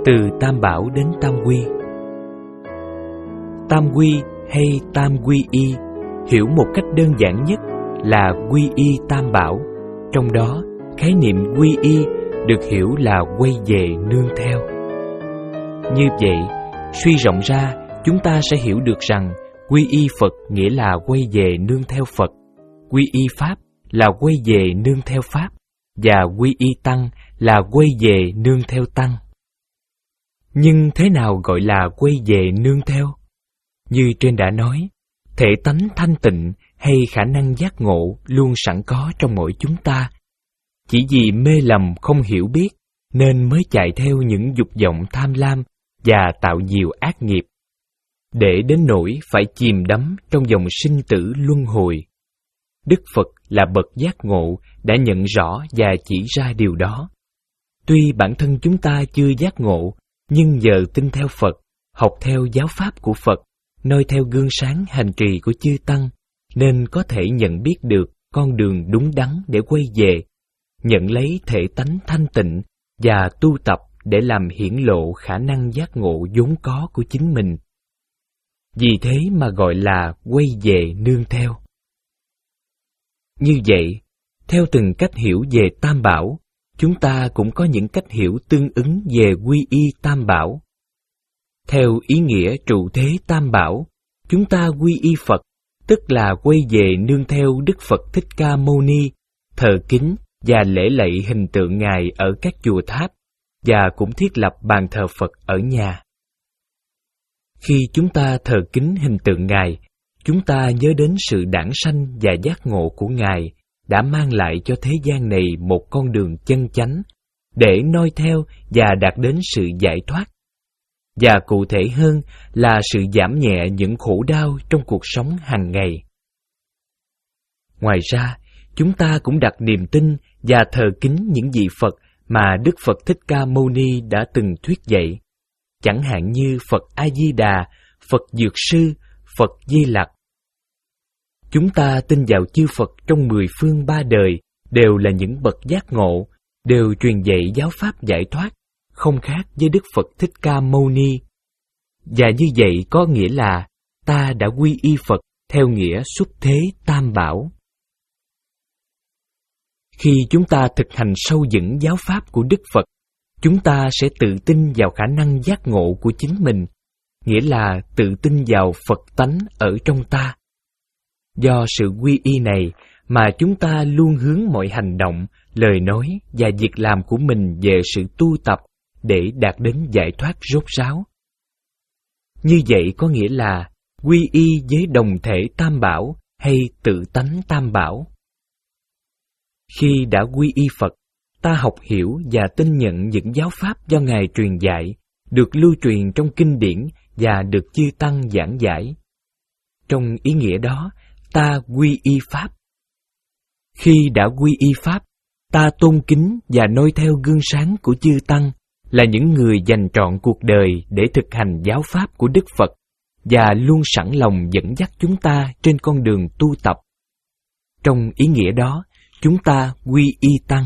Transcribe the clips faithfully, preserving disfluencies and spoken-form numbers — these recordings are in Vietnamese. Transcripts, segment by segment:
Từ Tam Bảo đến Tam Quy. Tam Quy hay Tam Quy Y hiểu một cách đơn giản nhất là quy y Tam Bảo. Trong đó, khái niệm quy y được hiểu là quay về nương theo. Như vậy, suy rộng ra, chúng ta sẽ hiểu được rằng quy y Phật nghĩa là quay về nương theo Phật, quy y Pháp là quay về nương theo Pháp, và quy y Tăng là quay về nương theo Tăng. Nhưng thế nào gọi là quay về nương theo? Như trên đã nói, thể tánh thanh tịnh hay khả năng giác ngộ luôn sẵn có trong mỗi chúng ta. Chỉ vì mê lầm không hiểu biết nên mới chạy theo những dục vọng tham lam và tạo nhiều ác nghiệp, để đến nỗi phải chìm đắm trong dòng sinh tử luân hồi. Đức Phật là bậc giác ngộ đã nhận rõ và chỉ ra điều đó. Tuy bản thân chúng ta chưa giác ngộ, nhưng nhờ tin theo Phật, học theo giáo pháp của Phật, noi theo gương sáng hành trì của chư Tăng, nên có thể nhận biết được con đường đúng đắn để quay về, nhận lấy thể tánh thanh tịnh và tu tập để làm hiển lộ khả năng giác ngộ vốn có của chính mình. Vì thế mà gọi là quay về nương theo. Như vậy, theo từng cách hiểu về Tam Bảo, chúng ta cũng có những cách hiểu tương ứng về quy y Tam Bảo. Theo ý nghĩa trụ thế Tam Bảo, chúng ta quy y Phật, tức là quay về nương theo Đức Phật Thích Ca Mâu Ni, thờ kính và lễ lạy hình tượng Ngài ở các chùa tháp, và cũng thiết lập bàn thờ Phật ở nhà. Khi chúng ta thờ kính hình tượng Ngài, chúng ta nhớ đến sự đản sanh và giác ngộ của Ngài đã mang lại cho thế gian này một con đường chân chánh, để noi theo và đạt đến sự giải thoát. Và cụ thể hơn là sự giảm nhẹ những khổ đau trong cuộc sống hàng ngày. Ngoài ra, chúng ta cũng đặt niềm tin và thờ kính những vị Phật mà Đức Phật Thích Ca Mâu Ni đã từng thuyết dạy, chẳng hạn như Phật A-di-đà, Phật Dược Sư, Phật Di Lặc. Chúng ta tin vào chư Phật trong mười phương ba đời đều là những bậc giác ngộ, đều truyền dạy giáo pháp giải thoát, không khác với Đức Phật Thích Ca Mâu Ni. Và như vậy có nghĩa là ta đã quy y Phật theo nghĩa xuất thế Tam Bảo. Khi chúng ta thực hành sâu vững giáo pháp của Đức Phật, chúng ta sẽ tự tin vào khả năng giác ngộ của chính mình, nghĩa là tự tin vào Phật tánh ở trong ta. Do sự quy y này mà chúng ta luôn hướng mọi hành động, lời nói và việc làm của mình về sự tu tập để đạt đến giải thoát rốt ráo. Như vậy có nghĩa là quy y với đồng thể Tam Bảo hay tự tánh Tam Bảo. Khi đã quy y Phật, ta học hiểu và tin nhận những giáo pháp do Ngài truyền dạy, được lưu truyền trong kinh điển và được chư Tăng giảng giải. Trong ý nghĩa đó, ta quy y Pháp. Khi đã quy y Pháp, ta tôn kính và noi theo gương sáng của chư Tăng, là những người dành trọn cuộc đời để thực hành giáo pháp của Đức Phật và luôn sẵn lòng dẫn dắt chúng ta trên con đường tu tập. Trong ý nghĩa đó, chúng ta quy y Tăng.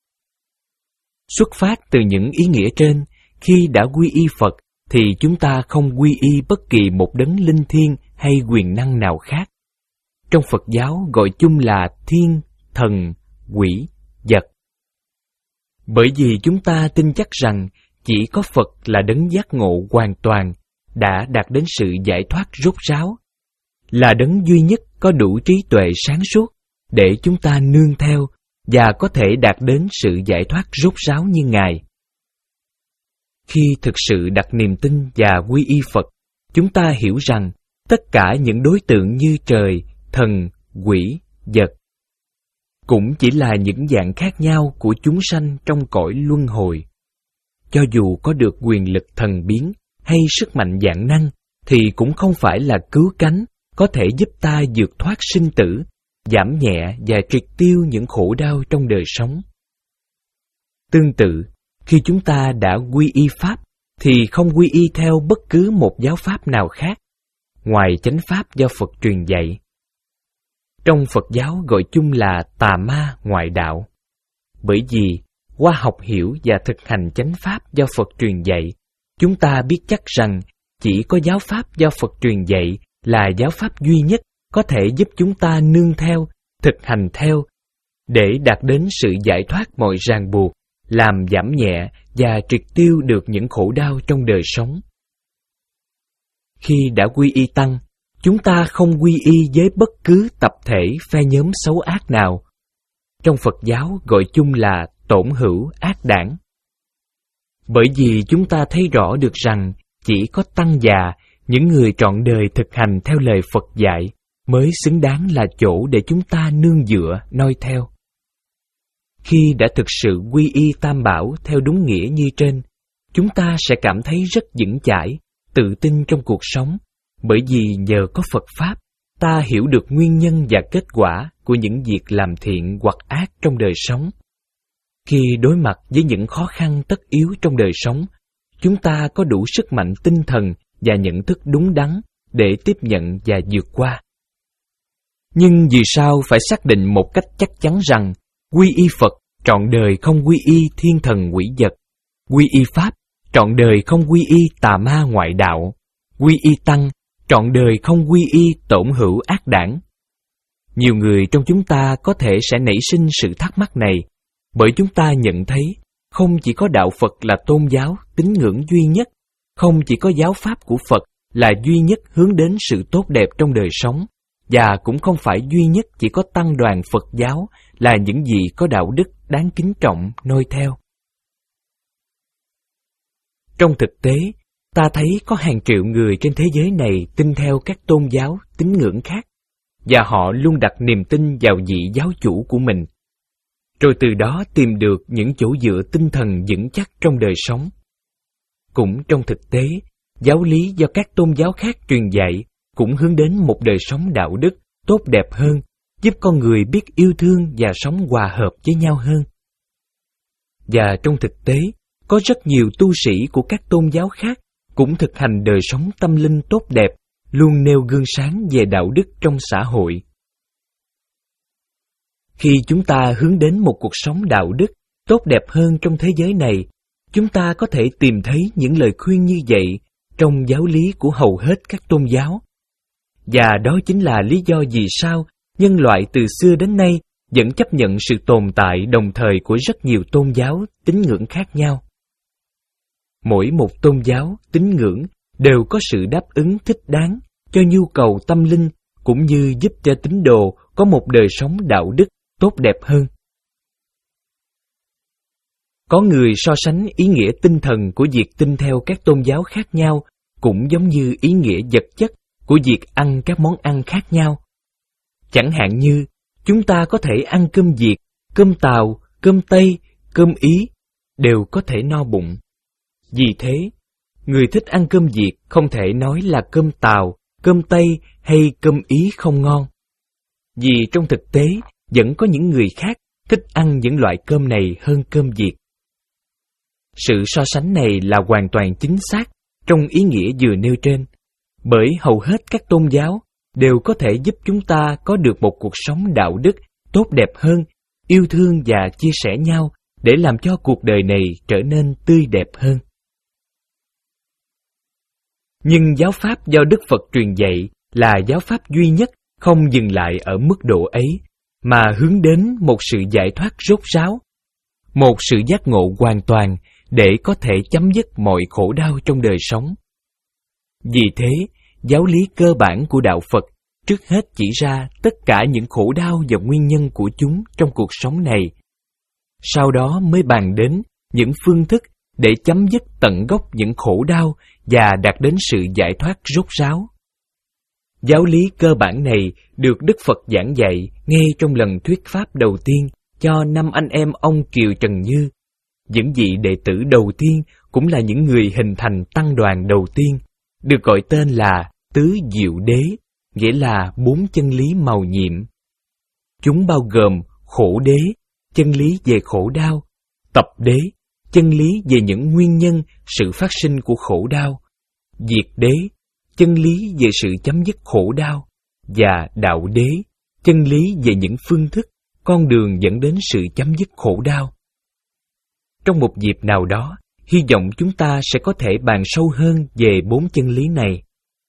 Xuất phát từ những ý nghĩa trên, khi đã quy y Phật thì chúng ta không quy y bất kỳ một đấng linh thiêng hay quyền năng nào khác. Trong Phật giáo gọi chung là thiên, thần, quỷ, vật. Bởi vì chúng ta tin chắc rằng chỉ có Phật là đấng giác ngộ hoàn toàn, đã đạt đến sự giải thoát rốt ráo, là đấng duy nhất có đủ trí tuệ sáng suốt để chúng ta nương theo và có thể đạt đến sự giải thoát rốt ráo như Ngài. Khi thực sự đặt niềm tin và quy y Phật, chúng ta hiểu rằng tất cả những đối tượng như trời, thần, quỷ, vật cũng chỉ là những dạng khác nhau của chúng sanh trong cõi luân hồi. Cho dù có được quyền lực thần biến hay sức mạnh vạn năng, thì cũng không phải là cứu cánh có thể giúp ta vượt thoát sinh tử, giảm nhẹ và triệt tiêu những khổ đau trong đời sống. Tương tự, khi chúng ta đã quy y Pháp, thì không quy y theo bất cứ một giáo pháp nào khác, ngoài chánh pháp do Phật truyền dạy. Trong Phật giáo gọi chung là tà ma ngoại đạo. Bởi vì qua học hiểu và thực hành chánh pháp do Phật truyền dạy chúng ta biết chắc rằng chỉ có giáo pháp do Phật truyền dạy là giáo pháp duy nhất có thể giúp chúng ta nương theo, thực hành theo, để đạt đến sự giải thoát mọi ràng buộc, làm giảm nhẹ và triệt tiêu được những khổ đau trong đời sống. Khi đã quy y tăng, chúng ta không quy y với bất cứ tập thể phe nhóm xấu ác nào. Trong Phật giáo gọi chung là tổn hữu ác đảng. Bởi vì chúng ta thấy rõ được rằng chỉ có tăng già, những người trọn đời thực hành theo lời Phật dạy, mới xứng đáng là chỗ để chúng ta nương dựa, noi theo. Khi đã thực sự quy y Tam Bảo theo đúng nghĩa như trên, chúng ta sẽ cảm thấy rất vững chãi, tự tin trong cuộc sống, bởi vì nhờ có Phật Pháp, ta hiểu được nguyên nhân và kết quả của những việc làm thiện hoặc ác trong đời sống. Khi đối mặt với những khó khăn tất yếu trong đời sống, chúng ta có đủ sức mạnh tinh thần và nhận thức đúng đắn để tiếp nhận và vượt qua. Nhưng vì sao phải xác định một cách chắc chắn rằng quy y Phật trọn đời không quy y thiên thần quỷ vật, quy y Pháp trọn đời không quy y tà ma ngoại đạo, quy y Tăng trọn đời không quy y tổn hữu ác đảng? Nhiều người trong chúng ta có thể sẽ nảy sinh sự thắc mắc này, bởi chúng ta nhận thấy không chỉ có đạo Phật là tôn giáo tín ngưỡng duy nhất, không chỉ có giáo pháp của Phật là duy nhất hướng đến sự tốt đẹp trong đời sống, và cũng không phải duy nhất chỉ có tăng đoàn Phật giáo là những gì có đạo đức đáng kính trọng noi theo. Trong thực tế, ta thấy có hàng triệu người trên thế giới này tin theo các tôn giáo tín ngưỡng khác, và họ luôn đặt niềm tin vào vị giáo chủ của mình, rồi từ đó tìm được những chỗ dựa tinh thần vững chắc trong đời sống. Cũng trong thực tế, giáo lý do các tôn giáo khác truyền dạy cũng hướng đến một đời sống đạo đức tốt đẹp hơn, giúp con người biết yêu thương và sống hòa hợp với nhau hơn. Và trong thực tế, có rất nhiều tu sĩ của các tôn giáo khác cũng thực hành đời sống tâm linh tốt đẹp, luôn nêu gương sáng về đạo đức trong xã hội. Khi chúng ta hướng đến một cuộc sống đạo đức tốt đẹp hơn trong thế giới này, chúng ta có thể tìm thấy những lời khuyên như vậy trong giáo lý của hầu hết các tôn giáo. Và đó chính là lý do vì sao nhân loại từ xưa đến nay vẫn chấp nhận sự tồn tại đồng thời của rất nhiều tôn giáo tín ngưỡng khác nhau. Mỗi một tôn giáo tín ngưỡng đều có sự đáp ứng thích đáng cho nhu cầu tâm linh, cũng như giúp cho tín đồ có một đời sống đạo đức tốt đẹp hơn. Có người so sánh ý nghĩa tinh thần của việc tin theo các tôn giáo khác nhau cũng giống như ý nghĩa vật chất của việc ăn các món ăn khác nhau. Chẳng hạn như, chúng ta có thể ăn cơm Việt, cơm Tàu, cơm Tây, cơm Ý, đều có thể no bụng. Vì thế, người thích ăn cơm Việt không thể nói là cơm Tàu, cơm Tây hay cơm Ý không ngon. Vì trong thực tế, vẫn có những người khác thích ăn những loại cơm này hơn cơm Việt. Sự so sánh này là hoàn toàn chính xác trong ý nghĩa vừa nêu trên, bởi hầu hết các tôn giáo đều có thể giúp chúng ta có được một cuộc sống đạo đức tốt đẹp hơn, yêu thương và chia sẻ nhau để làm cho cuộc đời này trở nên tươi đẹp hơn. Nhưng giáo pháp do Đức Phật truyền dạy là giáo pháp duy nhất không dừng lại ở mức độ ấy, mà hướng đến một sự giải thoát rốt ráo, một sự giác ngộ hoàn toàn để có thể chấm dứt mọi khổ đau trong đời sống. Vì thế, giáo lý cơ bản của đạo Phật trước hết chỉ ra tất cả những khổ đau và nguyên nhân của chúng trong cuộc sống này. Sau đó mới bàn đến những phương thức để chấm dứt tận gốc những khổ đau và đạt đến sự giải thoát rốt ráo. Giáo lý cơ bản này được Đức Phật giảng dạy ngay trong lần thuyết pháp đầu tiên cho năm anh em ông Kiều Trần Như. Những vị đệ tử đầu tiên cũng là những người hình thành tăng đoàn đầu tiên, được gọi tên là Tứ Diệu Đế, nghĩa là bốn chân lý màu nhiệm. Chúng bao gồm khổ đế, chân lý về khổ đau; tập đế, chân lý về những nguyên nhân sự phát sinh của khổ đau; diệt đế, chân lý về sự chấm dứt khổ đau; và đạo đế, chân lý về những phương thức, con đường dẫn đến sự chấm dứt khổ đau. Trong một dịp nào đó, hy vọng chúng ta sẽ có thể bàn sâu hơn về bốn chân lý này.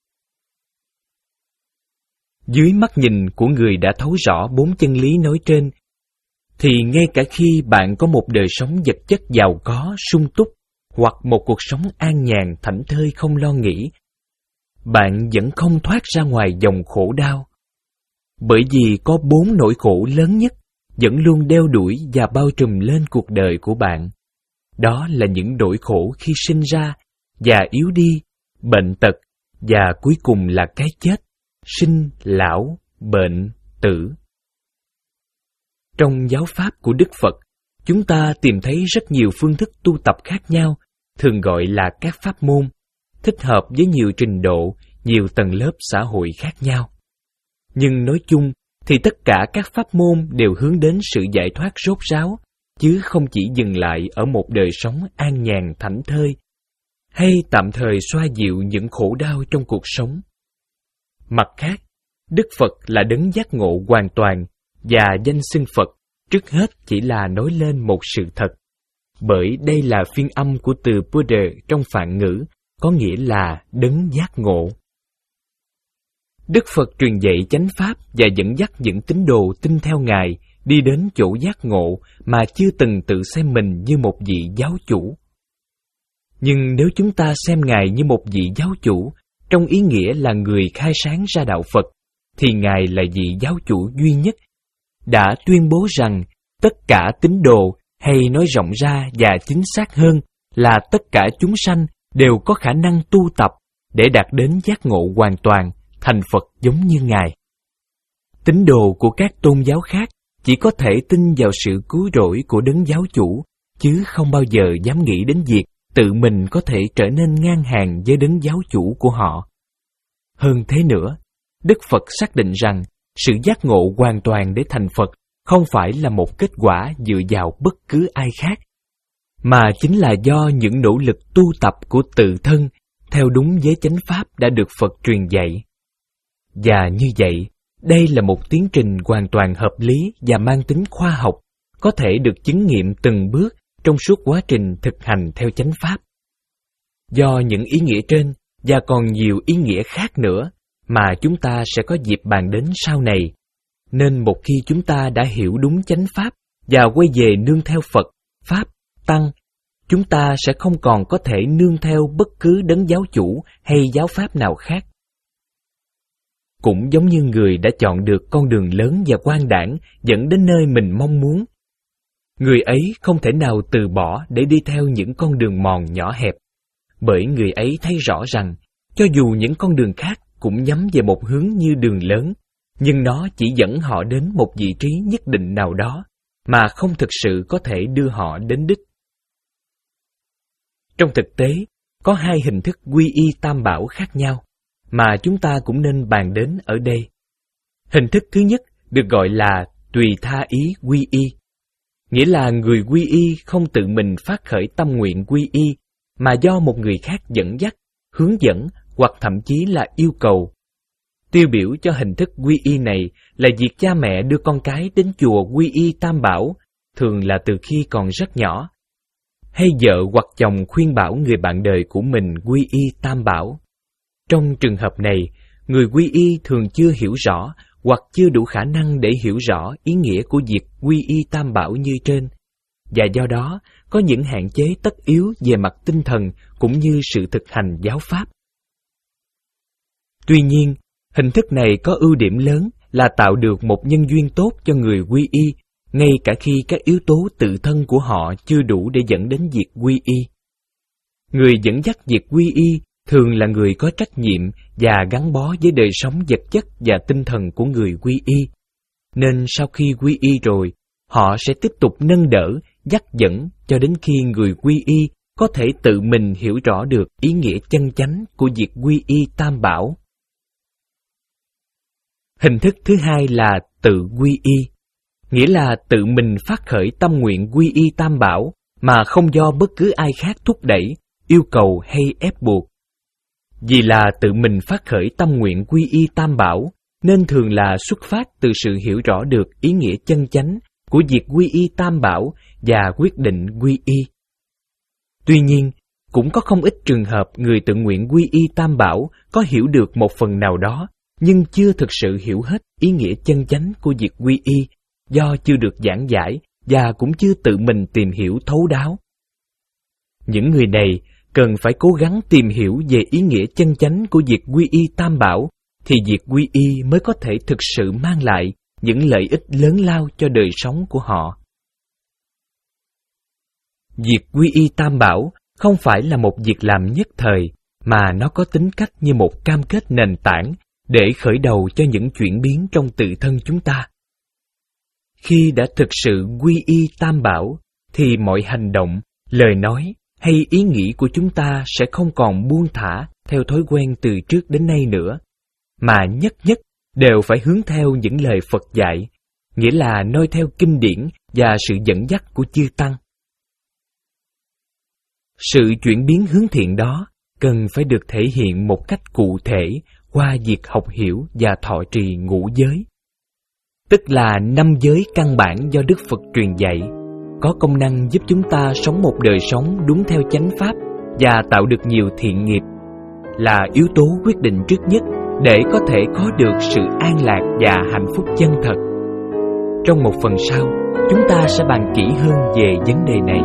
Dưới mắt nhìn của người đã thấu rõ bốn chân lý nói trên, thì ngay cả khi bạn có một đời sống vật chất giàu có, sung túc, hoặc một cuộc sống an nhàn, thảnh thơi không lo nghĩ, bạn vẫn không thoát ra ngoài dòng khổ đau. Bởi vì có bốn nỗi khổ lớn nhất vẫn luôn đeo đuổi và bao trùm lên cuộc đời của bạn. Đó là những nỗi khổ khi sinh ra, già yếu đi, bệnh tật, và cuối cùng là cái chết, sinh, lão, bệnh, tử. Trong giáo pháp của Đức Phật, chúng ta tìm thấy rất nhiều phương thức tu tập khác nhau, thường gọi là các pháp môn, thích hợp với nhiều trình độ, nhiều tầng lớp xã hội khác nhau. Nhưng nói chung thì tất cả các pháp môn đều hướng đến sự giải thoát rốt ráo, chứ không chỉ dừng lại ở một đời sống an nhàn thảnh thơi, hay tạm thời xoa dịu những khổ đau trong cuộc sống. Mặt khác, Đức Phật là đấng giác ngộ hoàn toàn, và danh xưng Phật trước hết chỉ là nói lên một sự thật, bởi đây là phiên âm của từ Buddha trong Phạn ngữ, có nghĩa là đấng giác ngộ. Đức Phật truyền dạy chánh pháp và dẫn dắt những tín đồ tin theo Ngài đi đến chỗ giác ngộ mà chưa từng tự xem mình như một vị giáo chủ. Nhưng nếu chúng ta xem Ngài như một vị giáo chủ, trong ý nghĩa là người khai sáng ra đạo Phật, thì Ngài là vị giáo chủ duy nhất, đã tuyên bố rằng tất cả tín đồ, hay nói rộng ra và chính xác hơn là tất cả chúng sanh đều có khả năng tu tập để đạt đến giác ngộ hoàn toàn, thành Phật giống như Ngài. Tín đồ của các tôn giáo khác chỉ có thể tin vào sự cứu rỗi của đấng giáo chủ, chứ không bao giờ dám nghĩ đến việc tự mình có thể trở nên ngang hàng với đấng giáo chủ của họ. Hơn thế nữa, Đức Phật xác định rằng sự giác ngộ hoàn toàn để thành Phật không phải là một kết quả dựa vào bất cứ ai khác, mà chính là do những nỗ lực tu tập của tự thân theo đúng với chánh pháp đã được Phật truyền dạy. Và như vậy, đây là một tiến trình hoàn toàn hợp lý và mang tính khoa học, có thể được chứng nghiệm từng bước trong suốt quá trình thực hành theo chánh pháp. Do những ý nghĩa trên và còn nhiều ý nghĩa khác nữa mà chúng ta sẽ có dịp bàn đến sau này, nên một khi chúng ta đã hiểu đúng chánh pháp và quay về nương theo Phật, Pháp, Tăng, chúng ta sẽ không còn có thể nương theo bất cứ đấng giáo chủ hay giáo pháp nào khác. Cũng giống như người đã chọn được con đường lớn và quang đãng dẫn đến nơi mình mong muốn, người ấy không thể nào từ bỏ để đi theo những con đường mòn nhỏ hẹp, bởi người ấy thấy rõ rằng cho dù những con đường khác cũng nhắm về một hướng như đường lớn, nhưng nó chỉ dẫn họ đến một vị trí nhất định nào đó, mà không thực sự có thể đưa họ đến đích. Trong thực tế, có hai hình thức quy y tam bảo khác nhau, mà chúng ta cũng nên bàn đến ở đây. Hình thức thứ nhất được gọi là tùy tha ý quy y, nghĩa là người quy y không tự mình phát khởi tâm nguyện quy y, mà do một người khác dẫn dắt, hướng dẫn hoặc thậm chí là yêu cầu. Tiêu biểu cho hình thức quy y này là việc cha mẹ đưa con cái đến chùa quy y tam bảo, thường là từ khi còn rất nhỏ, hay vợ hoặc chồng khuyên bảo người bạn đời của mình quy y tam bảo. Trong trường hợp này, người quy y thường chưa hiểu rõ hoặc chưa đủ khả năng để hiểu rõ ý nghĩa của việc quy y tam bảo như trên, và do đó có những hạn chế tất yếu về mặt tinh thần cũng như sự thực hành giáo pháp. Tuy nhiên, hình thức này có ưu điểm lớn là tạo được một nhân duyên tốt cho người quy y, ngay cả khi các yếu tố tự thân của họ chưa đủ để dẫn đến việc quy y. Người dẫn dắt việc quy y thường là người có trách nhiệm và gắn bó với đời sống vật chất và tinh thần của người quy y, nên sau khi quy y rồi, họ sẽ tiếp tục nâng đỡ, dắt dẫn cho đến khi người quy y có thể tự mình hiểu rõ được ý nghĩa chân chánh của việc quy y tam bảo. Hình thức thứ hai là tự quy y, nghĩa là tự mình phát khởi tâm nguyện quy y tam bảo mà không do bất cứ ai khác thúc đẩy, yêu cầu hay ép buộc. Vì là tự mình phát khởi tâm nguyện quy y tam bảo, nên thường là xuất phát từ sự hiểu rõ được ý nghĩa chân chánh của việc quy y tam bảo và quyết định quy y. Tuy nhiên, cũng có không ít trường hợp người tự nguyện quy y Tam Bảo có hiểu được một phần nào đó, nhưng chưa thực sự hiểu hết ý nghĩa chân chánh của việc quy y, do chưa được giảng giải và cũng chưa tự mình tìm hiểu thấu đáo. Những người này cần phải cố gắng tìm hiểu về ý nghĩa chân chánh của việc quy y Tam Bảo, thì việc quy y mới có thể thực sự mang lại những lợi ích lớn lao cho đời sống của họ. Việc quy y Tam Bảo không phải là một việc làm nhất thời, mà nó có tính cách như một cam kết nền tảng để khởi đầu cho những chuyển biến trong tự thân chúng ta. Khi đã thực sự quy y Tam Bảo, thì mọi hành động, lời nói hay ý nghĩ của chúng ta sẽ không còn buông thả theo thói quen từ trước đến nay nữa, mà nhất nhất đều phải hướng theo những lời Phật dạy, nghĩa là noi theo kinh điển và sự dẫn dắt của chư Tăng. Sự chuyển biến hướng thiện đó cần phải được thể hiện một cách cụ thể qua việc học hiểu và thọ trì ngũ giới, tức là năm giới căn bản do Đức Phật truyền dạy, có công năng giúp chúng ta sống một đời sống đúng theo chánh pháp và tạo được nhiều thiện nghiệp, là yếu tố quyết định trước nhất để có thể có được sự an lạc và hạnh phúc chân thật. Trong một phần sau, chúng ta sẽ bàn kỹ hơn về vấn đề này.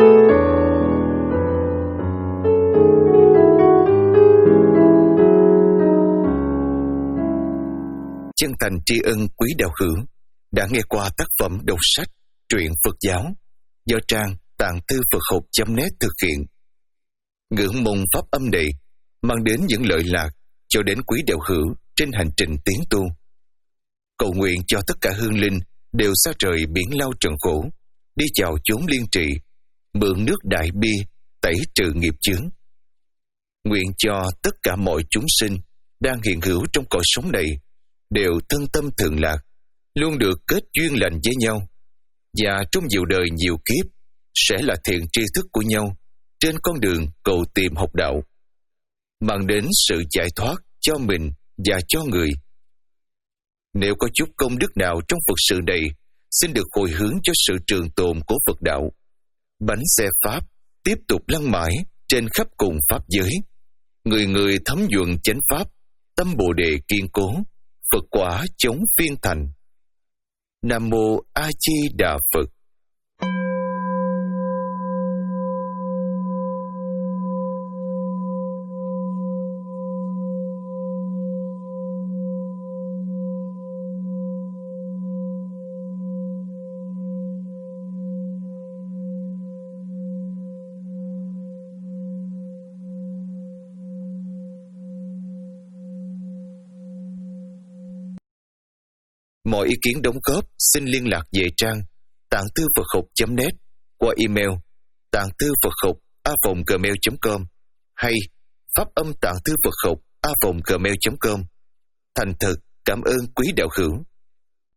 Chân thành tri ân quý đạo hữu đã nghe qua tác phẩm đọc sách truyện Phật giáo do trang tạng thư Phật học chấm net thực hiện. Ngưỡng mong pháp âm này mang đến những lợi lạc cho đến quý đạo hữu trên hành trình tiến tu. Cầu nguyện cho tất cả hương linh đều xa trời biển lao trần khổ, đi chào chốn liên trị, mượn nước đại bi tẩy trừ nghiệp chướng. Nguyện cho tất cả mọi chúng sinh đang hiện hữu trong cõi sống này đều thân tâm thường lạc, luôn được kết duyên lành với nhau, và trong nhiều đời nhiều kiếp sẽ là thiện tri thức của nhau trên con đường cầu tìm học đạo, mang đến sự giải thoát cho mình và cho người. Nếu có chút công đức nào trong Phật sự này, xin được hồi hướng cho sự trường tồn của Phật đạo. Bánh xe Pháp tiếp tục lăn mãi trên khắp cùng Pháp giới. Người người thấm nhuận chánh Pháp, tâm Bồ Đề kiên cố, Phật quả chống phiên thành. Nam Mô A Di Đà Phật. Mọi ý kiến đóng góp xin liên lạc về trang tạng thư Phật học chấm net qua email tạng thư Phật học a vòng gmail chấm com hay pháp âm tạng thư Phật học a vòng gmail chấm com. Thành thật cảm ơn quý đạo hữu.